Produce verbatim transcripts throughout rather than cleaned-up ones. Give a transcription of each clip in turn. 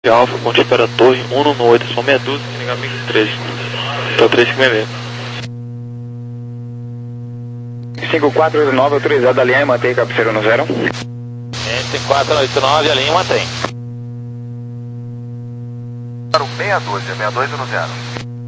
Alfa, ponte espera torre, um no oito, só meia dúzia, que ligar mil e três. Então três cinco seis seis. cinco quatro oito nove, autorizado a linha e mantém cabeceira no zero. cinco quatro oito nove, a linha mantém. Para o meia dúzia, meia dúzia no zero.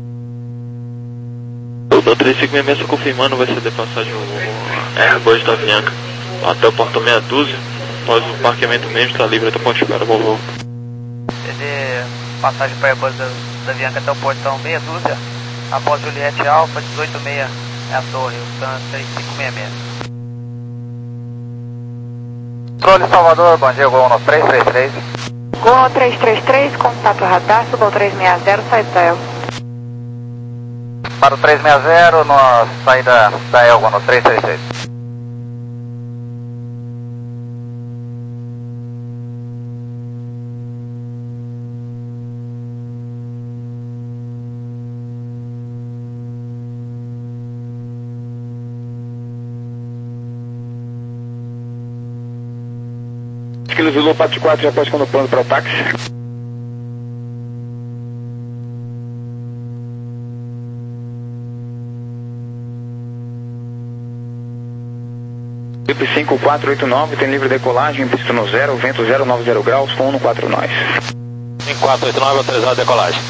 O três cinco seis seis, só confirmando, vai ser de passagem o Airbus da Avianca até o portão meia dúzia. Após o parqueamento mesmo, está livre até o ponte espera, Volvo. Ele passagem para Airbus da, da Avianca até o portão meia dúzia. Após Juliette Alfa, dezoito seis é a torre, o Tan três cinco seis seis. Controle Salvador, bom dia, Gol no três três três. Gol três três três, contato radar, Gol três seis zero, saída da Elgo. Para o três seis zero, na saída da Elgo no três três três. Kilo Zulu quatro quatro, já pode quando plano para o táxi. Trip cinco quatro oito nove, tem livre decolagem, pista no zero, vento zero nove zero graus, com um no quatro nós. cinco quatro oito nove, autorizado a decolagem.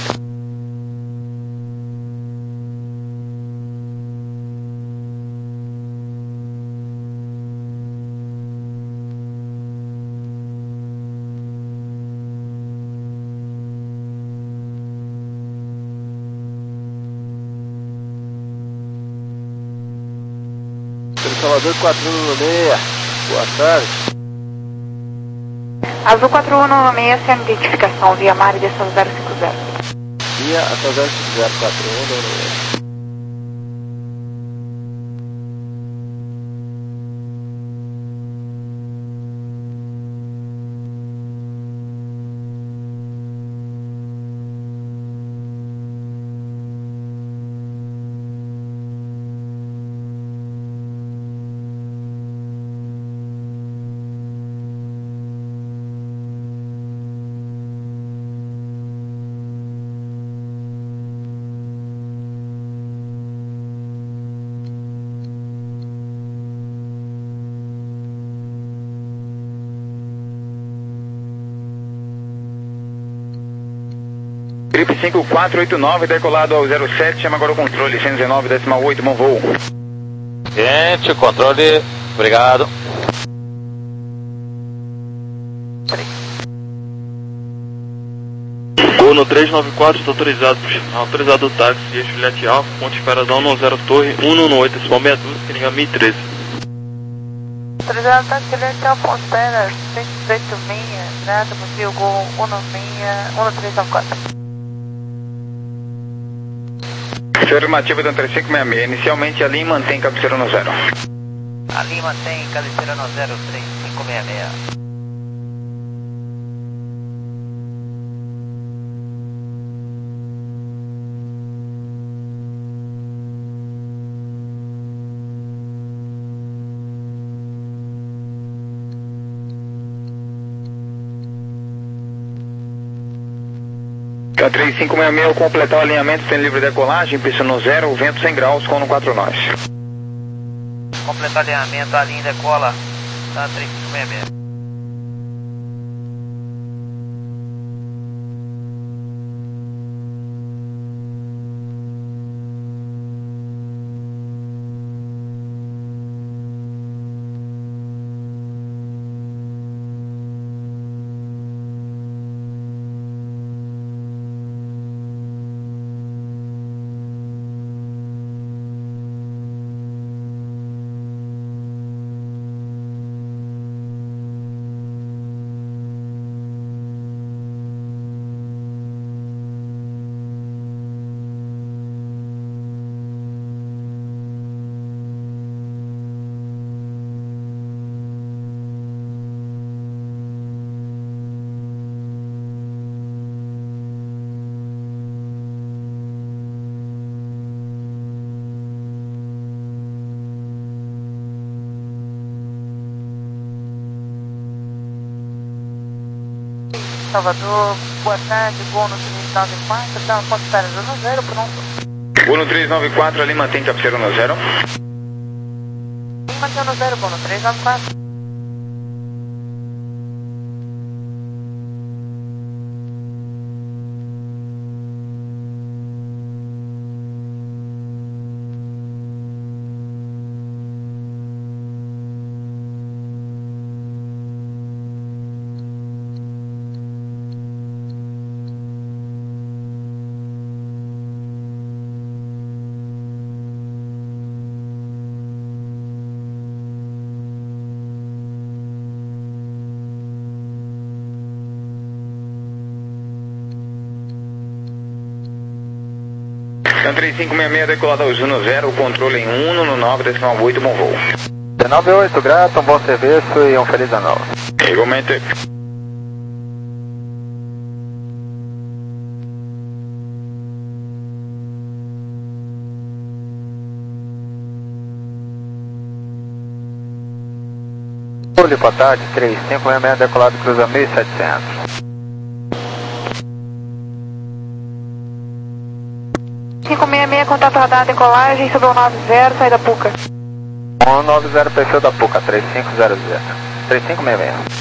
Salvador quatro um seis, boa tarde. Azul quatro um seis, sem identificação, via mar e desceu zero cinco zero. Via até zero cinco zero quatro um seis. Trip cinco quatro oito nove, decolado ao zero sete, chama agora o controle, cento e dezenove, decimal oito, bom voo. Gente, controle, obrigado. Gol no três nove quatro, está autorizado, autorizado o táxi, e Juliette Alfa, ponte esperadão no zero torre, um no oito, decimal meia dúzia, que ligar mil e três. Autorizado táxi Juliette Alfa, ponte espera seis oito seis, nada, motivo Gol um seis, um três nove quatro. Afirmativo do três cinco seis seis, inicialmente a linha mantém cabeceira no zero. A linha mantém cabeceira no zero três cinco seis seis. K três cinco seis seis, ao completar o alinhamento, tem livre decolagem, pista no zero, vento cem graus, com no quatro nós. Completar o alinhamento, a linha decola, tá três cinco seis seis. Salvador, boa tarde, Gol no três nove quatro, dá uma ponto para zero zero, pronto. Gol no três nove quatro, ali mantém cabeceira no zero. Mantém no zero, Gol no três nove quatro. Então três cinco seis seis, decolado ao Juno zero, controle em um no nove decimal oito, bom voo. dezenove oito, grato, um bom serviço e um feliz ano novo. Igualmente. Controle, boa tarde, três cinco seis seis, decolado, cruza mil e setecentos. cinco seis seis, contato radar, decolagem, subiu nove zero, saída Puca. um nove zero, perfil da Puca, três cinco zero zero. três cinco seis seis.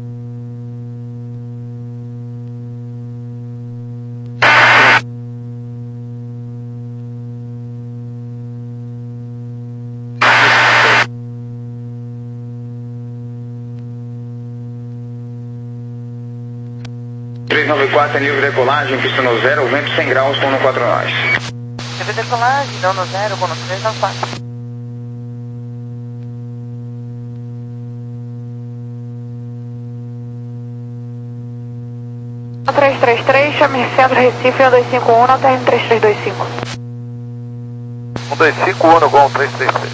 três nove quatro, nível de decolagem, pista no zero, vento cem graus, com no quatro nós. Teve decolagem, dão no zero, Gol no três nove quatro. três três três, chame Centro Recife, um dois cinco um, não termine três três dois cinco. um dois cinco um no Gol três três três.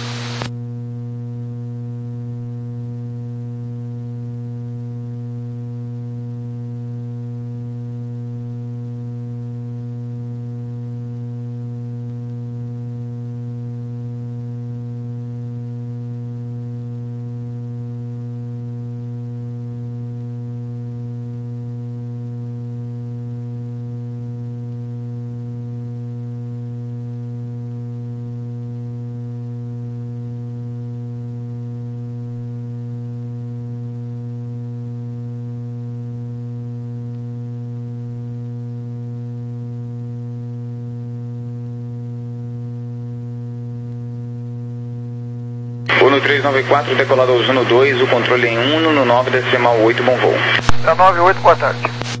Gol no três nove quatro, decolado ao Juno dois, o controle em um no nove decimal oito, bom voo. dezenove oito, boa tarde.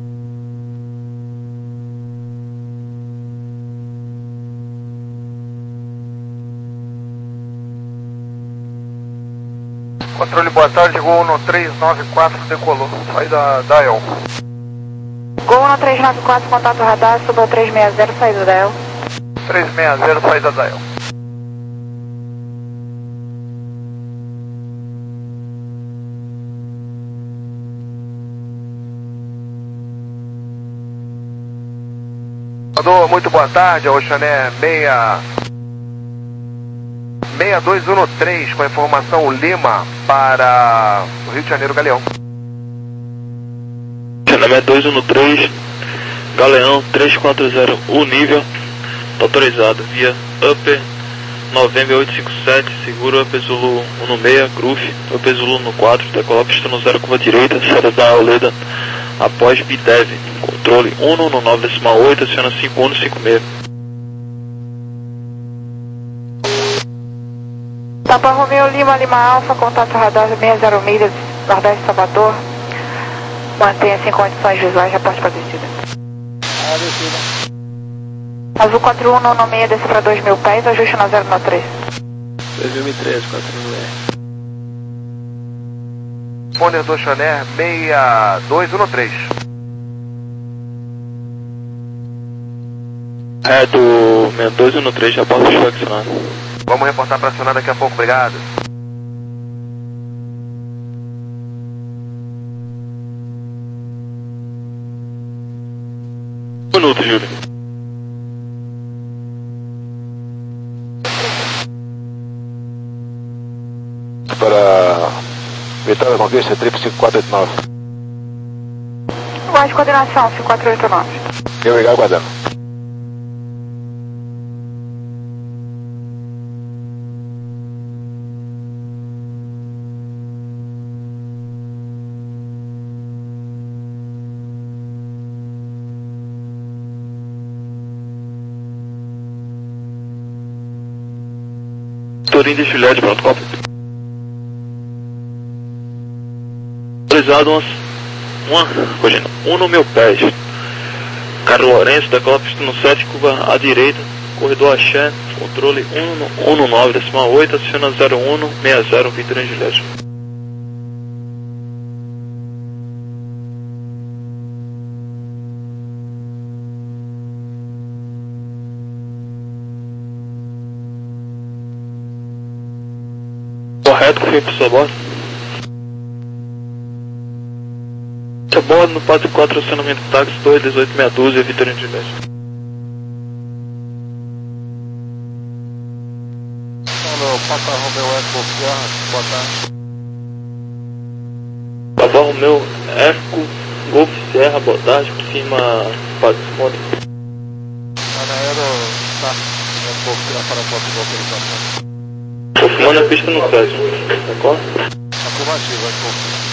Controle, boa tarde, Gol no três nove quatro, decolou, saída da El. Gol no três nove quatro, contato radar, subiu três seis zero, saída da El. três seis zero, saída da El. Alô, muito boa tarde, Oxané seis dois um três, com a informação Lima para o Rio de Janeiro, Galeão. seis dois um três, Galeão três quatro zero, o nível, tá autorizado via Upper November oito cinco sete, seguro Upper Zulu um no seis, Groove, Upper Zulu no quatro, decolar pista no zero, curva direita, saída da Auleda, após B D E V, controle um no nove decimal oito, aciona cinco um no cinco seis. Papa Romeo Lima, Lima Alfa, contato radar seis zero milhas, Nordeste Salvador. Mantenha-se em condições visuais, reporte para descida. A descida. Azul quatro um, nono seis, desce para dois mil pés, ajuste na zero nove três. dois mil e treze, quatro mil R. Pôner do Chané seis dois um três. É do seis dois um três, já posso flexionar. Vamos reportar para acionar daqui a pouco, obrigado. Um minuto, Júlio. Para Vitória Conquista, triplo cinco quatro oito nove. Faz coordenação, cinco quatro oito nove. Eu ligar aguardando. Torinho de Juliette, pronto, copa. Autorizado umas, uma, corrigindo, um no meu pés. Carlos Lourenço, decola pista no sete, curva à direita, corredor Axé, controle um no nove, decimal oito, aciona zero um seis zero, Vitor em Juliette. Correto, confio pro seu bordo. Seu bordo no quatro quatro, acionamento táxi dois, dezoito meia dúzia, Vitorino de Juliette. Alô, Papa Romeu Eco Sierra, boa tarde. Papa Romeu Eco Golf Sierra, boa tarde, confirma Padre Simone. Anaero, tá, Eco Sierra para Portugal, autorização. Confirmando a pista no sete, acordo? Afirmativo, Eco Sierra.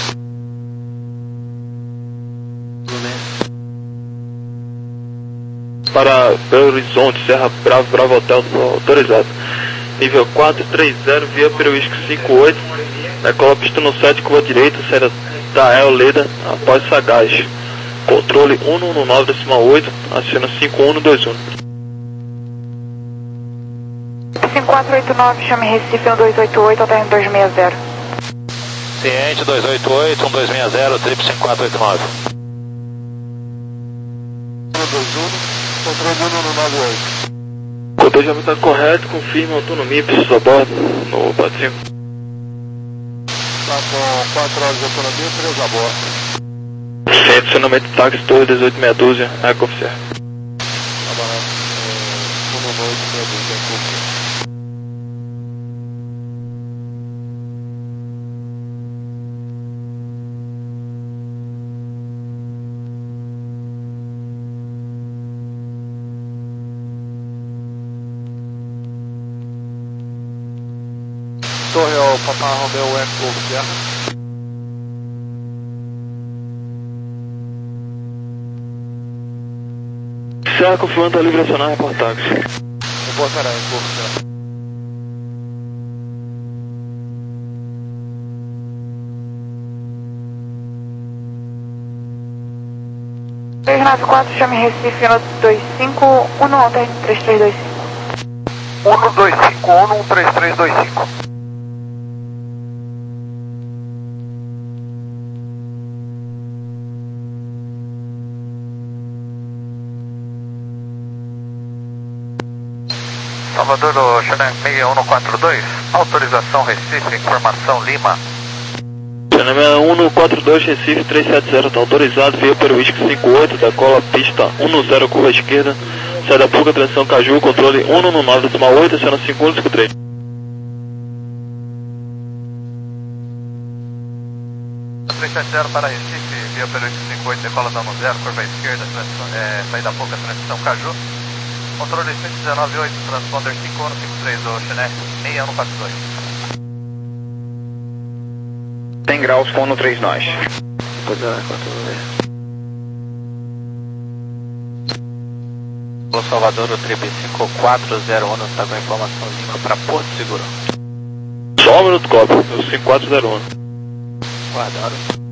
Para Belo Horizonte, Serra Bravo, Bravo Hotel, autorizado. Nível quatro três zero, via Peruísco cinco oito, decola pista no sete, curva direita, saída da El Leda, após Sagaz. Controle um no nove, decimal oito, aciona cinco um dois um. cinco quatro oito nove, chame Recife um dois oito oito, alterno dois seis zero. Ciente dois oito oito, um dois seis zero, trip cinco quatro oito nove. Controle um no nove oito. Controle já está correto, confirma autonomia, precisa a bordo no quatro cinco. Tá com quatro horas de autonomia, três a bordo. Centro, acionamento táxi dois, dezoito meia dúzia, Eco Oficial. Tá bom, um no oito, meia dúzia, Eco Oficial. Torre ao Papa Romeu Eco Sierra. Serra confirmando a livre acionar, reportar. Reportará Eco Sierra. três nove quatro, chame Recife um dois cinco, um no alterno três três dois cinco. um dois cinco um, três três dois cinco. Salvador do Xanã seis um quatro dois, autorização Recife, informação Lima. Xanã um no quatro dois, Recife três sete zero, está autorizado, via Peruísco cinco oito, decola pista um no zero, curva esquerda, sai da Puca, transição Caju, controle um no nove, decimal oito, aciona cinco um cinco três. três sete zero para Recife, via Peruísco cinco oito, decola da um zero, curva esquerda, transição, é, sai da Puca, transição Caju. Controle cento e dezenove oito, transponder cinco um cinco três, do Xanã seis um quatro dois. cem graus, fono três nós. Pois é, quatro Alô Salvador, o trip cinco quatro zero um está com informação Lima para Porto Seguro. Só um minuto, copa, o cinco quatro zero um. Guardaram.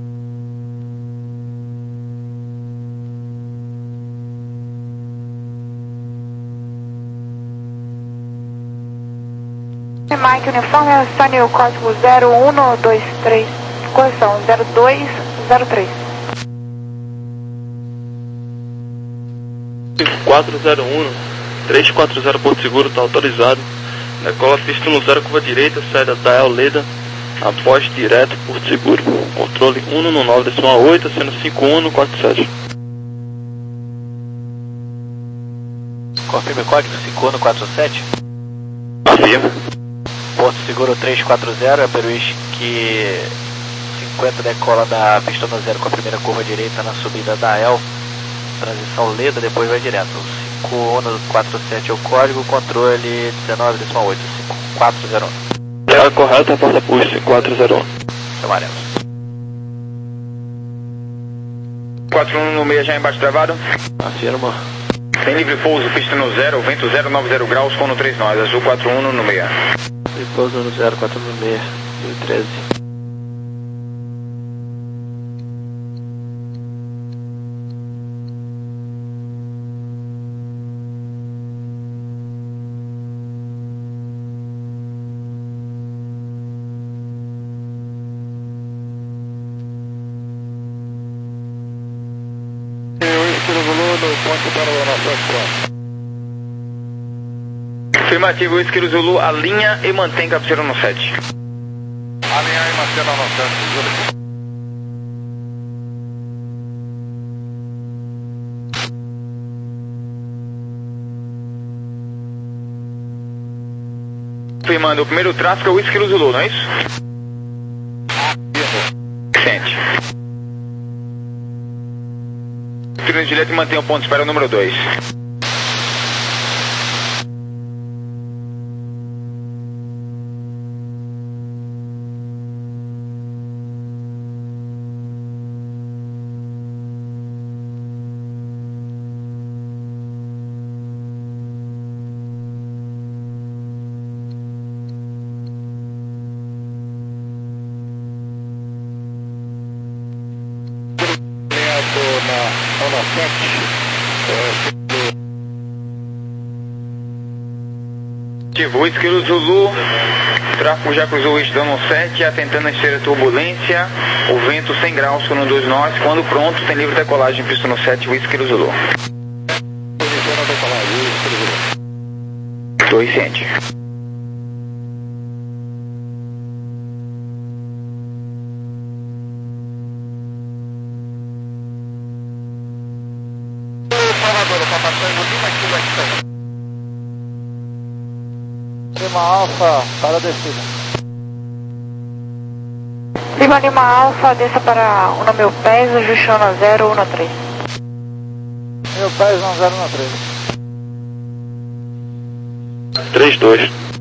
Mike Uniforme, acione o código zero um dois três, correção, zero dois zero três. cinco quatro zero um, três quatro zero Porto Seguro, está autorizado. Decola pista no zero, curva direita, saída da El Leda, após direto Porto Seguro. Controle um no nove, decimal oito, sendo cinco um quatro sete. Confirme o código cinco um quatro sete. Afirma. Porto Seguro três quatro zero, é Peruísque cinquenta decola da pista no zero com a primeira curva direita na subida da El, transição Leda, depois vai direto. cinco um quatro sete é o código, controle dezenove oito cinco quatro zero um. É correta, porta push cinco quatro zero um. Amarelo. quatro um no meio já embaixo travado. Afirma. Tem livre pouso, pista no zero, vento zero nove zero graus, com no três nós, azul quatro um no meio. Livre pouso no zero quatro no meio, treze. Afirmativo, Whisky Zulu, alinha e mantém cabeceira no sete. Alinha e mantém no sete, Zulu. Afirmando, o primeiro tráfego é o Whisky Zulu, não é isso? Sente. Turno direto e mantém o ponto de espera número dois. Ativo, Whisky Zulu, tráfego já cruzou o eixo dando sete, atentando a encher a turbulência, o vento cem graus com dois nós, quando pronto tem livre decolagem, pista no sete, Whisky Zulu. dois ciente. Lima Alfa para a descida. Lima Lima Alfa, desça para o meu pés, ajuste no zero um três. Meu pés no zero um três. três dois.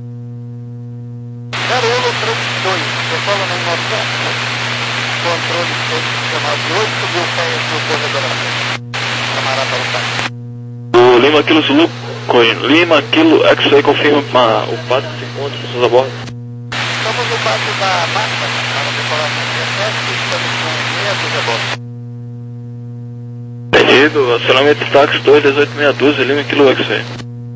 zero um três dois, decola no norte. Controle de oito, subiu o pé do corredor. Camarada para o pé. O Lima Kilo Zulu, Lima Kilo X-Ray confirma o pato de encontro, pessoas a bordo. Estamos no pato da massa, para decolar no dezessete, estamos com meia dúzia a bordo. Entendido, acionamento táxi dois dezoito meia dúzia, Lima Kilo X-Ray.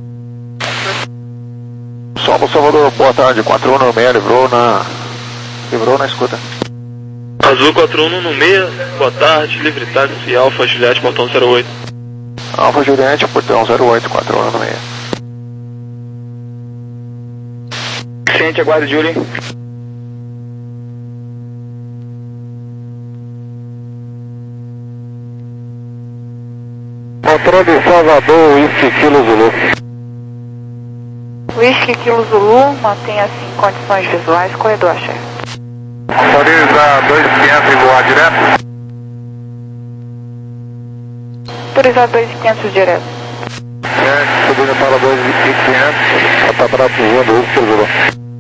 Salmo Salvador, boa tarde, quatro um no meia, livrou na... livrou na escuta. Azul quatro um no meia, boa tarde, livre táxi, Alfa Juliette, portão zero oito. Alfa Juliette, portão zero oito, quatro um no meia. Ciente, aguarde, Julie. Controle Salvador, Whisky Kilo Zulu. Whisky Kilo Zulu, mantenha-se em condições visuais, corredor axé. Autoriza dois quinhentos e voar direto. Autorizar dois quinhentos direto. É, subindo para dois quinhentos, já está para voando o Whisky Zulu.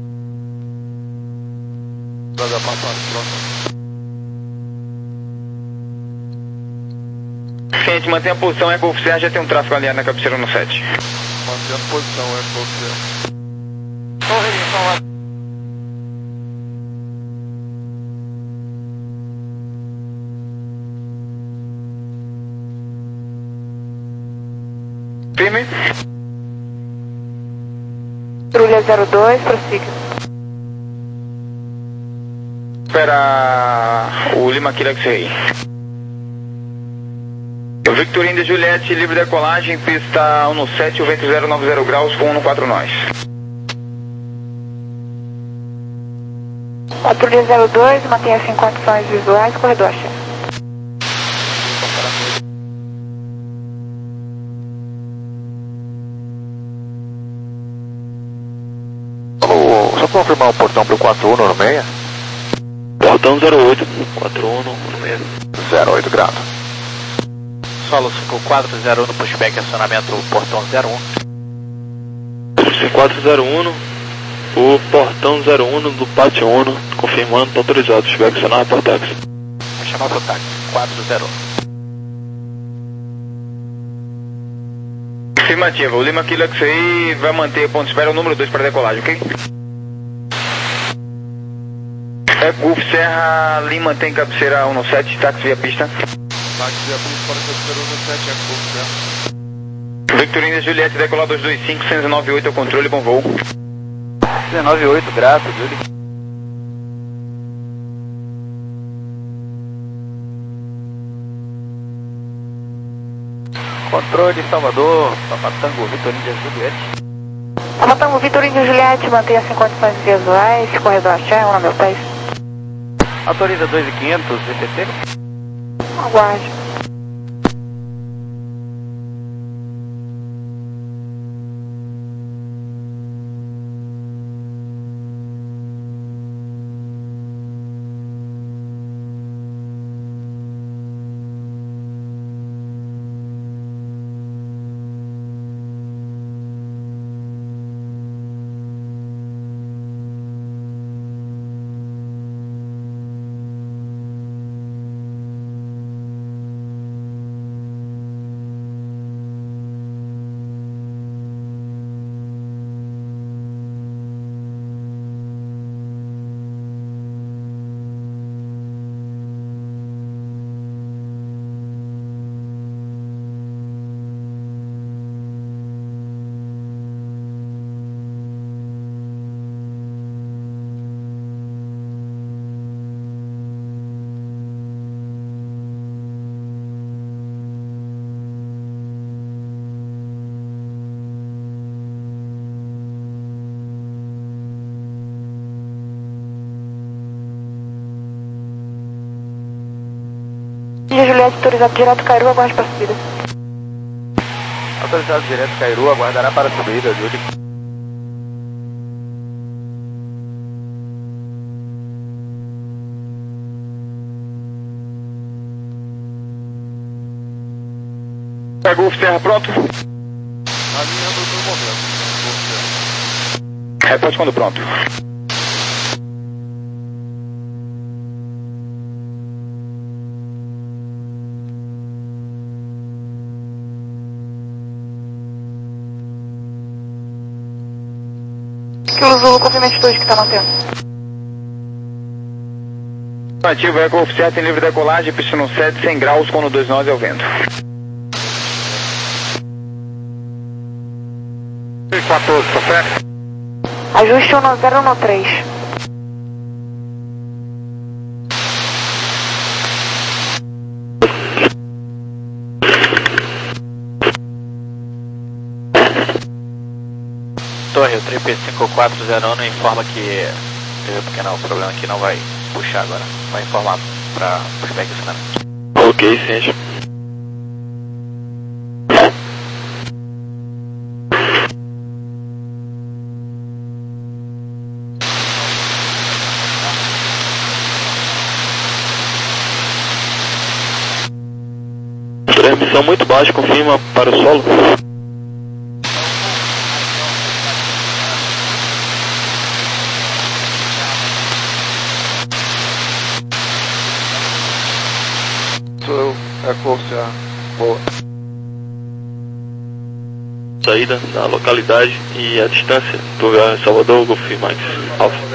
Ciente, mantenha a posição, Eco Oficial, já tem um tráfego alinhado na cabeceira no sete. Mantendo posição, Eco Oficial. Firme. Patrulha zero dois, prossiga. Espera o Lima Kilo X-Ray. Victorine de Juliette, livre decolagem, pista um no sete, o vento zero nove zero graus, com um no quatro nós. Patrulha zero dois, mantenha-se em condições visuais, corredor axé. Só confirmar o portão para o quatro um no meia. Portão portão zero oito, quatro um no meio. zero oito grado. Solo cinco quatro zero um no pushback, acionamento portão zero um. cinco quatro zero um, o portão zero um do pátio um, confirmando, tá autorizado, pushback acionar, portax. Vou chamar pro táxi, quatro zero um. Afirmativa, o Lima Kilo X-Ray vai manter ponto de espera o número dois para decolagem, ok? É, Golf Serra Lima tem cabeceira um sete, táxi via pista. Táxi via pista para cabeceira um sete, é Golf Serra. Victorina Juliette, decolar dois dois cinco, cento e noventa e oito, é o controle, bom voo. cento e noventa e oito, graças, Júlio. Controle Salvador, Papatango, Victorina Juliette. Papatango, Victorina Juliette, mantenha-se em condições visuais, corredor axé, um no meu pés. Autoriza dois mil e quinhentos, V T T. Aguarde. Juliette, autorizado direto Cairu, aguarde para a subida. Autorizado direto Cairu, aguardará para a subida, Júlio. É Golf Serra pronto? Alinhando no momento. Golf Serra. Repete quando pronto. Kilo Zulu, confirma a atitude que está mantendo. Ativo, é Golf Serra, tem livre decolagem, pista no sete, cem graus, com no dois nove ao vento. quatorze, tá certo? Ajuste um zero um três. Torre, o trip cinco quatro zero um informa que teve um pequeno problema que não vai puxar agora. Vai informar para pushback acionamento. Ok, ciente. Transmissão muito baixa, confirma para o solo. Sou eu, é Golf Serra. Boa. Saída da localidade e a distância do lugar Salvador, Golf Max Alfa.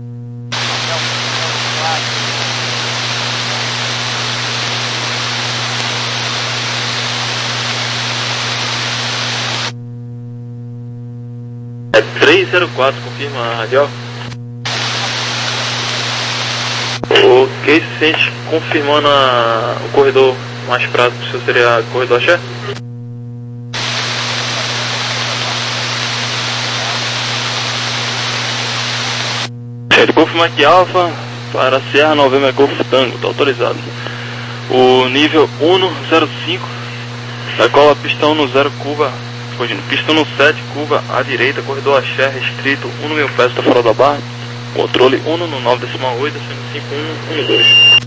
É três zero quatro, confirma a radial. Ok, se sente confirmando a, o corredor mais prático, se seria o corredor axé? Ele confirma aqui Alfa para Sierra Novembro Golf Tango, está autorizado. O nível um zero cinco, decola pistão no zero curva, corrigindo, pistão no sete, curva à direita, corredor axé restrito, um no meu pé, está fora da barra. Controle um no nove decimal oito, descendo cinco um um dois.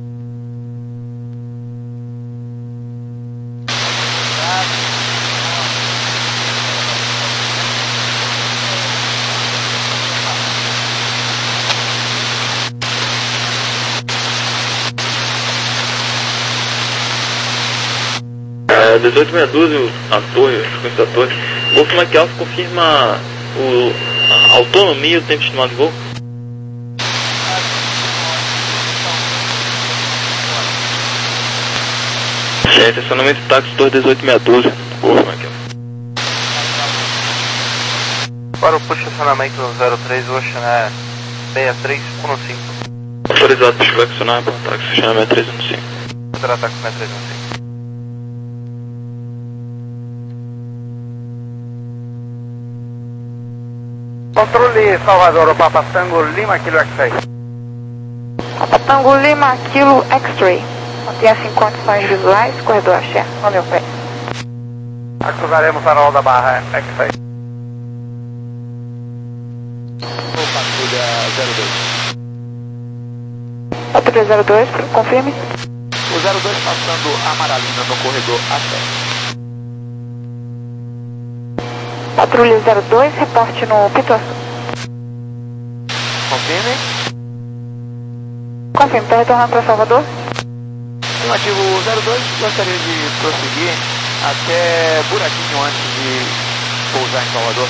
dezoito meia dúzia, a torre, a frequência da torre. Golf Mike Alpha confirma o, a autonomia e o tempo estimado de voo. Gente, estacionamento táxi torre dezoito meia dúzia. Golf Mike Alpha. Para o push estacionamento no zero três Ocean é seis três um cinco. Autorizado para flexionar para o táxi estacionamento três um cinco. Contra táxi três um cinco. Controle Salvador, Papa Tango Lima Kilo X-Ray. Papa Tango Lima Kilo X-Ray. Mantenha as condições visuais, corredor axé, no meu pé. Acusaremos farol da barra X-Ray. Patrulha zero dois. Patrulha zero dois, confirme. O zero dois passando Amaralina no corredor axé. Patrulha zero dois, reporte no Pituaçu. Confirme. Confirme, está retornando para Salvador? Afirmativo, o zero dois gostaria de prosseguir até Buraquinho antes de pousar em Salvador.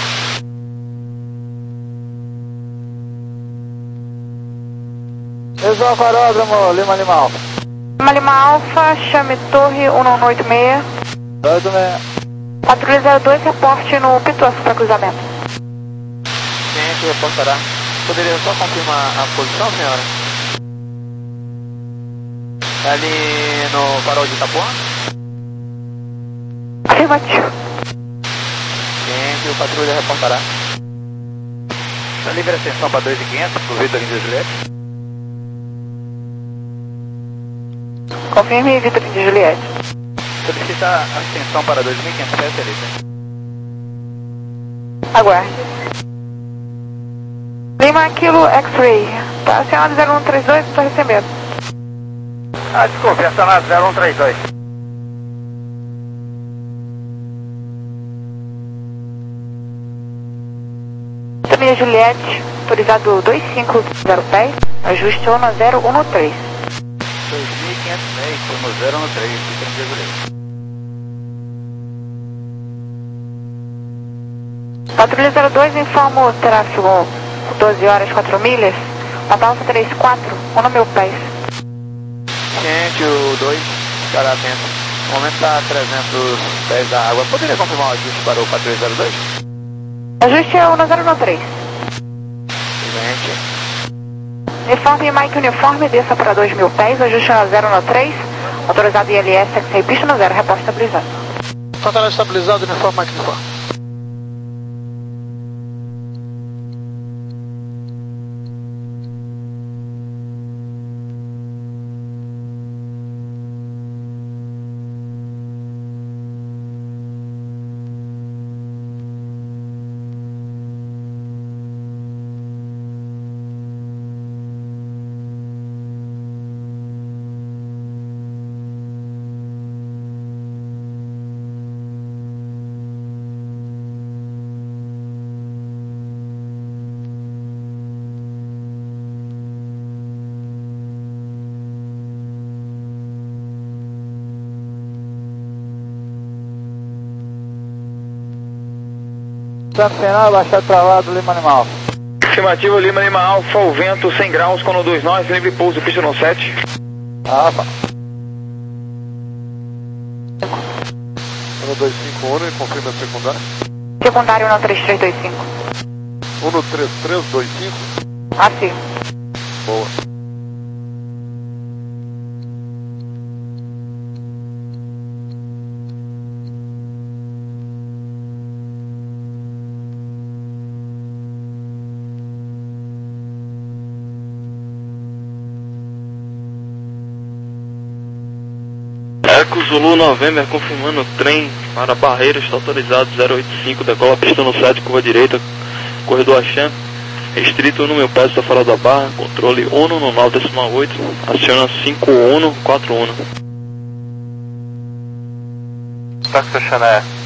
Exato, aeródromo, Lima Lima Alfa. Lima Lima Alfa, chame torre um um oito seis. oito seis. Patrulha zero dois, reporte no Pituaçu para cruzamento. Ciente, reportará. Poderia só confirmar a posição, senhora? Ali no farol de Itapuã? Afirmativo. Ciente, o patrulha reportará. Está livre a ascensão para dois mil e quinhentos, pro Vitor Índio Juliette. Confirme, Vitor Índio Juliette. Solicita a ascensão para dois mil e quinhentos pés, Elisa. Aguarde. Lima Kilo X-Ray. Tá acionado zero um três dois, estou recebendo. Ah, desculpe, acionado zero um três dois. Vitor Índio Juliette, autorizado dois cinco zero pés, ajuste um zero um três. dois mil e quinhentos pés, foi no zero um três, Vitor Índio Juliette. Patrulha zero dois, informa o tráfego doze horas quatro milhas, Natal três quatro, um no meu pés. Ciente, o dois, ficará atento. No momento está a trezentos pés da água. Poderia confirmar o ajuste para o patrulha zero dois? Ajuste é um zero um três. Ciente. Uniforme Mike Uniforme, desça para dois mil pés, ajuste um zero um três, autorizado I L S, X-Ray, pista no zero, reposta estabilizado. Controle estabilizado, uniforme Mike Uniforme. Santo Final, baixado travado, Lima Lima Alfa. Afirmativo, Lima Lima Alfa, o vento cem graus, quando dois nós, livre pouso, pista no sete. Alfa. um dois cinco um, confirma a secundária. Secundário um três três dois cinco. um três três dois cinco. Assim. Boa. Eco Zulu November confirmando o trem para Barreira, está autorizado zero oito cinco, decola pista no sete, curva direita, corredor Axé, Restrito no meu pé, está fora da barra, controle ONU no nove decimal oito, aciona cinco ONU quatro ONU. Táxi Xané,